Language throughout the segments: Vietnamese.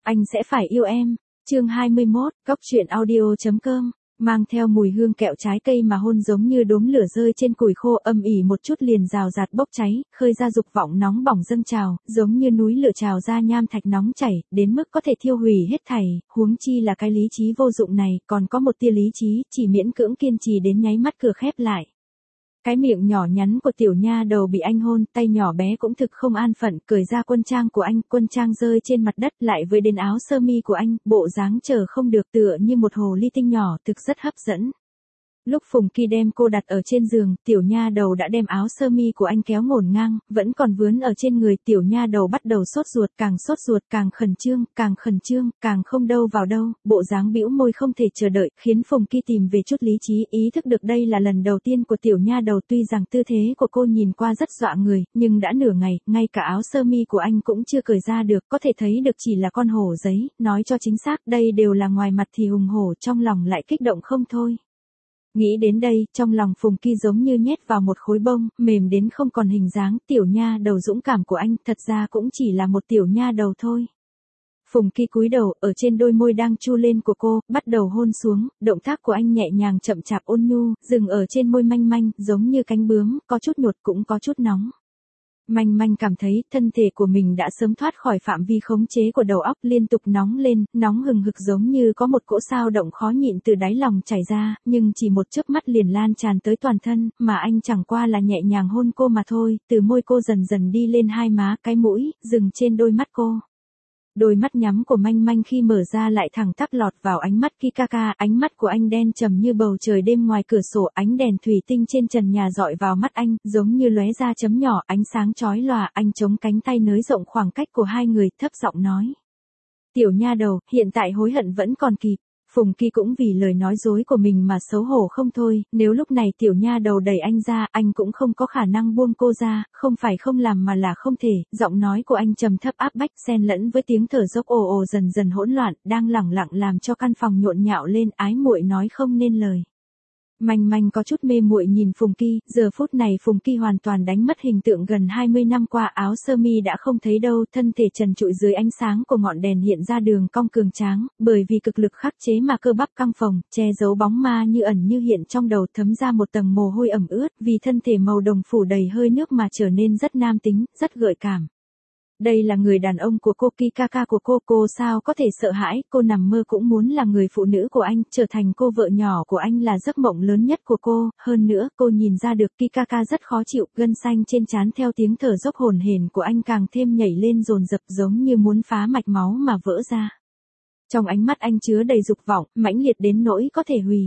Anh sẽ phải yêu em. Chương 21, Cóc truyện audio.com. Mang theo mùi hương kẹo trái cây mà hôn giống như đốm lửa rơi trên củi khô âm ỉ một chút liền rào rạt bốc cháy, khơi ra dục vọng nóng bỏng dâng trào, giống như núi lửa trào ra nham thạch nóng chảy, đến mức có thể thiêu hủy hết thảy, huống chi là cái lý trí vô dụng này, còn có một tia lý trí, chỉ miễn cưỡng kiên trì đến nháy mắt cửa khép lại. Cái miệng nhỏ nhắn của tiểu nha đầu bị anh hôn, tay nhỏ bé cũng thực không an phận, cởi ra quân trang của anh, quân trang rơi trên mặt đất lại với đến áo sơ mi của anh, bộ dáng chờ không được tựa như một hồ ly tinh nhỏ, thực rất hấp dẫn. Lúc Phùng Kỳ đem cô đặt ở trên giường, tiểu nha đầu đã đem áo sơ mi của anh kéo ngổn ngang, vẫn còn vướn ở trên người, tiểu nha đầu bắt đầu sốt ruột, càng khẩn trương, càng không đâu vào đâu, bộ dáng bĩu môi không thể chờ đợi, khiến Phùng Kỳ tìm về chút lý trí, ý thức được đây là lần đầu tiên của tiểu nha đầu, tuy rằng tư thế của cô nhìn qua rất dọa người, nhưng đã nửa ngày, ngay cả áo sơ mi của anh cũng chưa cởi ra được, có thể thấy được chỉ là con hổ giấy, nói cho chính xác, đây đều là ngoài mặt thì hùng hổ, trong lòng lại kích động không thôi. Nghĩ đến đây, trong lòng Phùng Kỳ giống như nhét vào một khối bông, mềm đến không còn hình dáng, tiểu nha đầu dũng cảm của anh, thật ra cũng chỉ là một tiểu nha đầu thôi. Phùng Kỳ cúi đầu, ở trên đôi môi đang chu lên của cô, bắt đầu hôn xuống, động tác của anh nhẹ nhàng chậm chạp ôn nhu, dừng ở trên môi manh manh, giống như cánh bướm, có chút nhột cũng có chút nóng. Manh manh cảm thấy thân thể của mình đã sớm thoát khỏi phạm vi khống chế của đầu óc, liên tục nóng lên, nóng hừng hực giống như có một cỗ sao động khó nhịn từ đáy lòng chảy ra, nhưng chỉ một chớp mắt liền lan tràn tới toàn thân, mà anh chẳng qua là nhẹ nhàng hôn cô mà thôi, từ môi cô dần dần đi lên hai má, cái mũi, dừng trên đôi mắt cô. Đôi mắt nhắm của manh manh khi mở ra lại thẳng tắp lọt vào ánh mắt Kikaka, ánh mắt của anh đen trầm như bầu trời đêm ngoài cửa sổ, ánh đèn thủy tinh trên trần nhà dọi vào mắt anh, giống như lóe ra chấm nhỏ, ánh sáng chói lòa, anh chống cánh tay nới rộng khoảng cách của hai người, thấp giọng nói. Tiểu nha đầu, hiện tại hối hận vẫn còn kịp. Phùng Kỳ cũng vì lời nói dối của mình mà xấu hổ không thôi, nếu lúc này tiểu nha đầu đẩy anh ra, anh cũng không có khả năng buông cô ra, không phải không làm mà là không thể, giọng nói của anh trầm thấp áp bách xen lẫn với tiếng thở dốc ồ ồ dần dần hỗn loạn, đang lẳng lặng làm cho căn phòng nhộn nhạo lên, ái muội nói không nên lời. Manh manh có chút mê muội nhìn Phùng Kỳ, giờ phút này Phùng Kỳ hoàn toàn đánh mất hình tượng gần 20 năm qua, áo sơ mi đã không thấy đâu, thân thể trần trụi dưới ánh sáng của ngọn đèn hiện ra đường cong cường tráng, bởi vì cực lực khắc chế mà cơ bắp căng phồng, che giấu bóng ma như ẩn như hiện trong đầu, thấm ra một tầng mồ hôi ẩm ướt, vì thân thể màu đồng phủ đầy hơi nước mà trở nên rất nam tính, rất gợi cảm. Đây là người đàn ông của cô, Kikaka của cô sao có thể sợ hãi, cô nằm mơ cũng muốn là người phụ nữ của anh, trở thành cô vợ nhỏ của anh là giấc mộng lớn nhất của cô, hơn nữa, cô nhìn ra được Kikaka rất khó chịu, gân xanh trên trán theo tiếng thở dốc hổn hển của anh càng thêm nhảy lên dồn dập giống như muốn phá mạch máu mà vỡ ra. Trong ánh mắt anh chứa đầy dục vọng, mãnh liệt đến nỗi có thể hủy.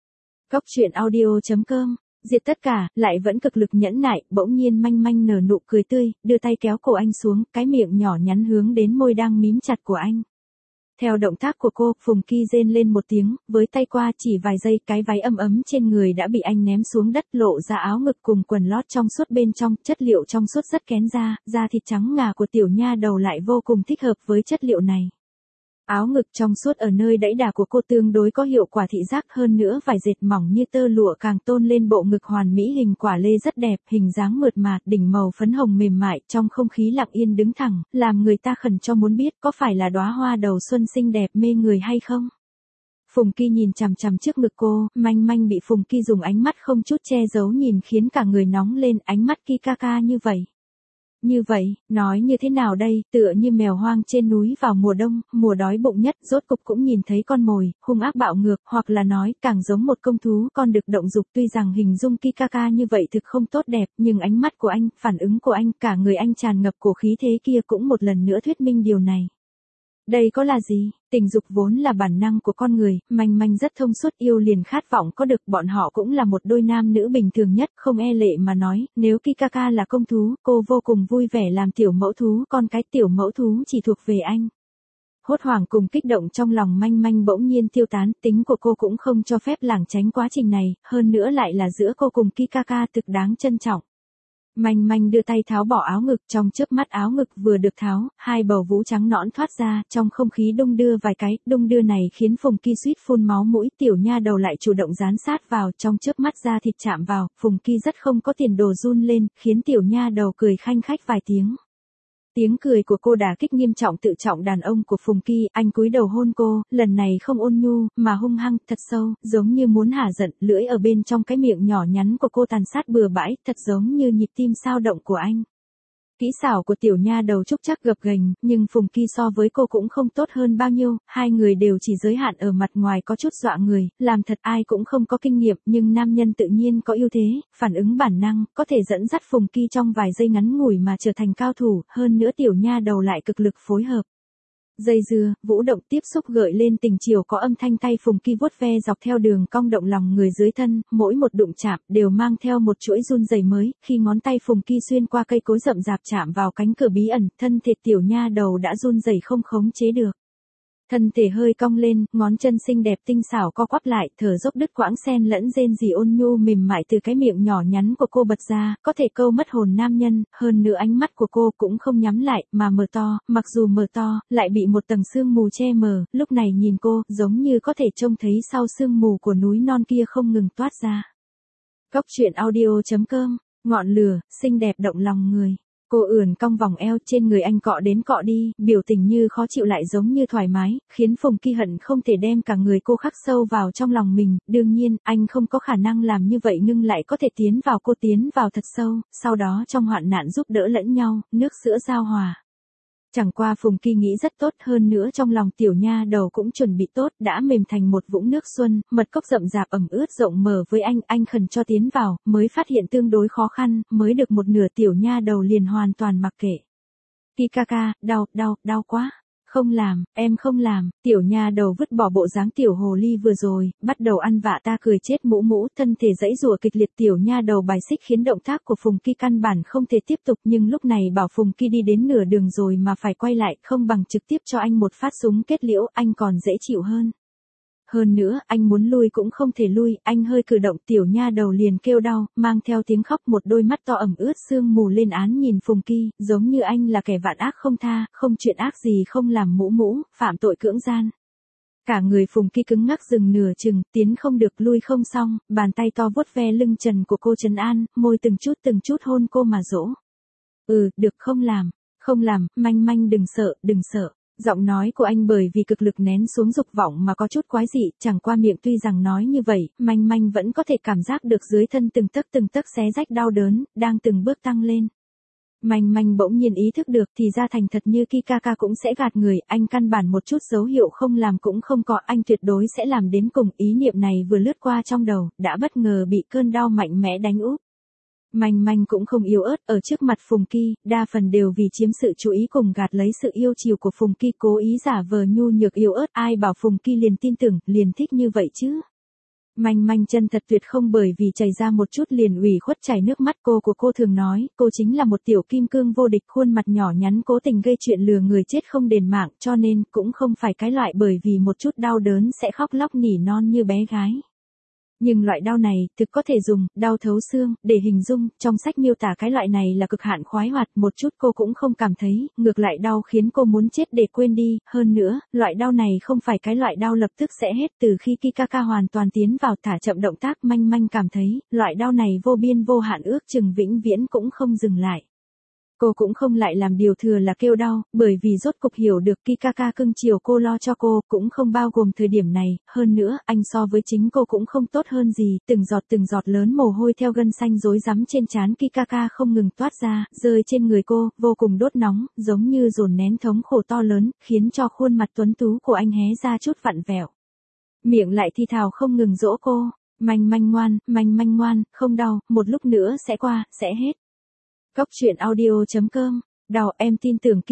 Cóc truyện audio.com. Diệt tất cả, lại vẫn cực lực nhẫn nại, bỗng nhiên manh manh nở nụ cười tươi, đưa tay kéo cổ anh xuống, cái miệng nhỏ nhắn hướng đến môi đang mím chặt của anh. Theo động tác của cô, Phùng Kỳ rên lên một tiếng, với tay qua chỉ vài giây, cái váy ấm ấm trên người đã bị anh ném xuống đất, lộ ra áo ngực cùng quần lót trong suốt bên trong, chất liệu trong suốt rất kén da thịt trắng ngà của tiểu nha đầu lại vô cùng thích hợp với chất liệu này. Áo ngực trong suốt ở nơi đẫy đà của cô tương đối có hiệu quả thị giác, hơn nữa vải dệt mỏng như tơ lụa càng tôn lên bộ ngực hoàn mỹ hình quả lê rất đẹp, hình dáng mượt mà, đỉnh màu phấn hồng mềm mại, trong không khí lặng yên đứng thẳng, làm người ta khẩn cho muốn biết có phải là đóa hoa đầu xuân xinh đẹp mê người hay không. Phùng Kỳ nhìn chằm chằm trước ngực cô, manh manh bị Phùng Kỳ dùng ánh mắt không chút che giấu nhìn khiến cả người nóng lên, ánh mắt Kikaka như vậy. Như vậy, nói như thế nào đây, tựa như mèo hoang trên núi vào mùa đông, mùa đói bụng nhất, rốt cục cũng nhìn thấy con mồi, hung ác bạo ngược, hoặc là nói, càng giống một công thú, con đực động dục, tuy rằng hình dung Kikaka như vậy thực không tốt đẹp, nhưng ánh mắt của anh, phản ứng của anh, cả người anh tràn ngập cổ khí thế kia cũng một lần nữa thuyết minh điều này. Đây có là gì? Tình dục vốn là bản năng của con người, manh manh rất thông suốt, yêu liền khát vọng có được, bọn họ cũng là một đôi nam nữ bình thường nhất, không e lệ mà nói, nếu Kikaka là công thú, cô vô cùng vui vẻ làm tiểu mẫu thú, con cái tiểu mẫu thú chỉ thuộc về anh. Hốt hoảng cùng kích động trong lòng manh manh bỗng nhiên tiêu tán, tính của cô cũng không cho phép lảng tránh quá trình này, hơn nữa lại là giữa cô cùng Kikaka thực đáng trân trọng. Manh manh đưa tay tháo bỏ áo ngực, trong chớp mắt áo ngực vừa được tháo, hai bầu vú trắng nõn thoát ra, trong không khí đung đưa vài cái, đung đưa này khiến Phùng Kỳ suýt phun máu mũi, tiểu nha đầu lại chủ động dán sát vào, trong chớp mắt da thịt chạm vào, Phùng Kỳ rất không có tiền đồ run lên, khiến tiểu nha đầu cười khanh khách vài tiếng. Tiếng cười của cô đả kích nghiêm trọng tự trọng đàn ông của Phùng Kỳ, anh cúi đầu hôn cô, lần này không ôn nhu, mà hung hăng, thật sâu, giống như muốn hả giận, lưỡi ở bên trong cái miệng nhỏ nhắn của cô tàn sát bừa bãi, thật giống như nhịp tim sao động của anh. Kỹ xảo của tiểu nha đầu Trúc chắc gập ghềnh, nhưng Phùng Kỳ so với cô cũng không tốt hơn bao nhiêu, hai người đều chỉ giới hạn ở mặt ngoài có chút dọa người, làm thật ai cũng không có kinh nghiệm, nhưng nam nhân tự nhiên có ưu thế, phản ứng bản năng, có thể dẫn dắt Phùng Kỳ trong vài giây ngắn ngủi mà trở thành cao thủ, hơn nữa tiểu nha đầu lại cực lực phối hợp. Dây dưa, vũ động tiếp xúc gợi lên tình chiều có âm thanh tay Phùng Kỳ vuốt ve dọc theo đường cong động lòng người dưới thân, mỗi một đụng chạm đều mang theo một chuỗi run rẩy mới, khi ngón tay Phùng Kỳ xuyên qua cây cối rậm rạp chạm vào cánh cửa bí ẩn, thân thể tiểu nha đầu đã run rẩy không khống chế được. Thân thể hơi cong lên, ngón chân xinh đẹp tinh xảo co quắp lại, thở dốc đứt quãng xen lẫn rên rỉ ôn nhu mềm mại từ cái miệng nhỏ nhắn của cô bật ra, có thể câu mất hồn nam nhân, hơn nữa ánh mắt của cô cũng không nhắm lại, mà mở to, mặc dù mở to, lại bị một tầng sương mù che mờ, lúc này nhìn cô, giống như có thể trông thấy sau sương mù của núi non kia không ngừng toát ra. Cốc truyện audio.com, ngọn lửa, xinh đẹp động lòng người. Cô ưỡn cong vòng eo trên người anh cọ đến cọ đi, biểu tình như khó chịu lại giống như thoải mái, khiến Phùng Kỳ hận không thể đem cả người cô khắc sâu vào trong lòng mình, đương nhiên, anh không có khả năng làm như vậy nhưng lại có thể tiến vào thật sâu, sau đó trong hoạn nạn giúp đỡ lẫn nhau, nước sữa giao hòa. Chẳng qua Phùng Kỳ nghĩ rất tốt hơn nữa trong lòng tiểu nha đầu cũng chuẩn bị tốt, đã mềm thành một vũng nước xuân, mật cốc rậm rạp ẩm ướt rộng mở với anh khẩn cho tiến vào, mới phát hiện tương đối khó khăn, mới được một nửa tiểu nha đầu liền hoàn toàn mặc kệ. Kỳ ca ca, đau quá. Không làm, em không làm, tiểu nha đầu vứt bỏ bộ dáng tiểu hồ ly vừa rồi, bắt đầu ăn vạ ta cười chết mũ mũ, thân thể giãy giụa kịch liệt tiểu nha đầu bài xích khiến động tác của Phùng Kỳ căn bản không thể tiếp tục nhưng lúc này bảo Phùng Kỳ đi đến nửa đường rồi mà phải quay lại, không bằng trực tiếp cho anh một phát súng kết liễu, anh còn dễ chịu hơn. Hơn nữa, anh muốn lui cũng không thể lui, anh hơi cử động tiểu nha đầu liền kêu đau, mang theo tiếng khóc một đôi mắt to ẩm ướt sương mù lên án nhìn Phùng Kỳ, giống như anh là kẻ vạn ác không tha, không chuyện ác gì không làm mũ mũ, phạm tội cưỡng gian. Cả người Phùng Kỳ cứng ngắc dừng nửa chừng, tiến không được lui không xong, bàn tay to vuốt ve lưng trần của cô trấn an, môi từng chút hôn cô mà dỗ. Được không làm, manh đừng sợ. Giọng nói của anh bởi vì cực lực nén xuống dục vọng mà có chút quái dị, chẳng qua miệng tuy rằng nói như vậy, manh vẫn có thể cảm giác được dưới thân từng tấc xé rách đau đớn, đang từng bước tăng lên. Manh bỗng nhiên ý thức được thì ra thành thật như Kikaka cũng sẽ gạt người, anh căn bản một chút dấu hiệu không làm cũng không có, anh tuyệt đối sẽ làm đến cùng, ý niệm này vừa lướt qua trong đầu, đã bất ngờ bị cơn đau mạnh mẽ đánh úp. Manh cũng không yếu ớt, ở trước mặt Phùng Kỳ, đa phần đều vì chiếm sự chú ý cùng gạt lấy sự yêu chiều của Phùng Kỳ, cố ý giả vờ nhu nhược yếu ớt, ai bảo Phùng Kỳ liền tin tưởng, liền thích như vậy chứ. Manh chân thật tuyệt không bởi vì chảy ra một chút liền ủy khuất chảy nước mắt, cô của cô thường nói, cô chính là một tiểu kim cương vô địch, khuôn mặt nhỏ nhắn cố tình gây chuyện lừa người chết không đền mạng, cho nên cũng không phải cái loại bởi vì một chút đau đớn sẽ khóc lóc nỉ non như bé gái. Nhưng loại đau này, thực có thể dùng, đau thấu xương, để hình dung, trong sách miêu tả cái loại này là cực hạn khoái hoạt, một chút cô cũng không cảm thấy, ngược lại đau khiến cô muốn chết để quên đi, hơn nữa, loại đau này không phải cái loại đau lập tức sẽ hết, từ khi Kikaka hoàn toàn tiến vào thả chậm động tác, manh cảm thấy, loại đau này vô biên vô hạn ước chừng vĩnh viễn cũng không dừng lại. Cô cũng không lại làm điều thừa là kêu đau, bởi vì rốt cục hiểu được Kikaka cưng chiều cô lo cho cô, cũng không bao gồm thời điểm này, hơn nữa, anh so với chính cô cũng không tốt hơn gì, từng giọt lớn mồ hôi theo gân xanh rối rắm trên trán Kikaka không ngừng toát ra, rơi trên người cô, vô cùng đốt nóng, giống như dồn nén thống khổ to lớn, khiến cho khuôn mặt tuấn tú của anh hé ra chút vặn vẹo. Miệng lại thi thào không ngừng dỗ cô, manh ngoan, không đau, một lúc nữa sẽ qua, sẽ hết. Cốc truyện audio.com, đào em tin tưởng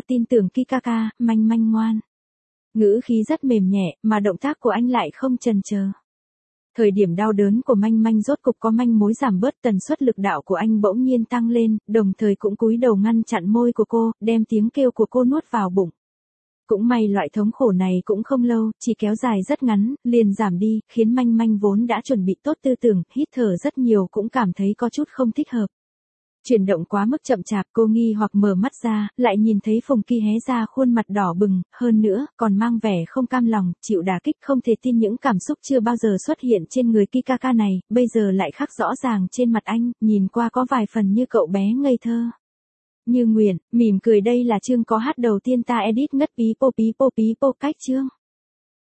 Kikaka, manh ngoan. Ngữ khí rất mềm nhẹ, mà động tác của anh lại không chần chờ. Thời điểm đau đớn của manh rốt cục có manh mối giảm bớt, tần suất lực đạo của anh bỗng nhiên tăng lên, đồng thời cũng cúi đầu ngăn chặn môi của cô, đem tiếng kêu của cô nuốt vào bụng. Cũng may loại thống khổ này cũng không lâu, chỉ kéo dài rất ngắn, liền giảm đi, khiến manh vốn đã chuẩn bị tốt tư tưởng, hít thở rất nhiều cũng cảm thấy có chút không thích hợp. Chuyển động quá mức chậm chạp, cô nghi hoặc mở mắt ra, lại nhìn thấy Phùng Kỳ hé ra khuôn mặt đỏ bừng, hơn nữa, còn mang vẻ không cam lòng, chịu đả kích, không thể tin những cảm xúc chưa bao giờ xuất hiện trên người Kikaka này, bây giờ lại khắc rõ ràng trên mặt anh, nhìn qua có vài phần như cậu bé ngây thơ. Như nguyện, mỉm cười đây là chương có hát đầu tiên ta edit ngất pí pô cách chương.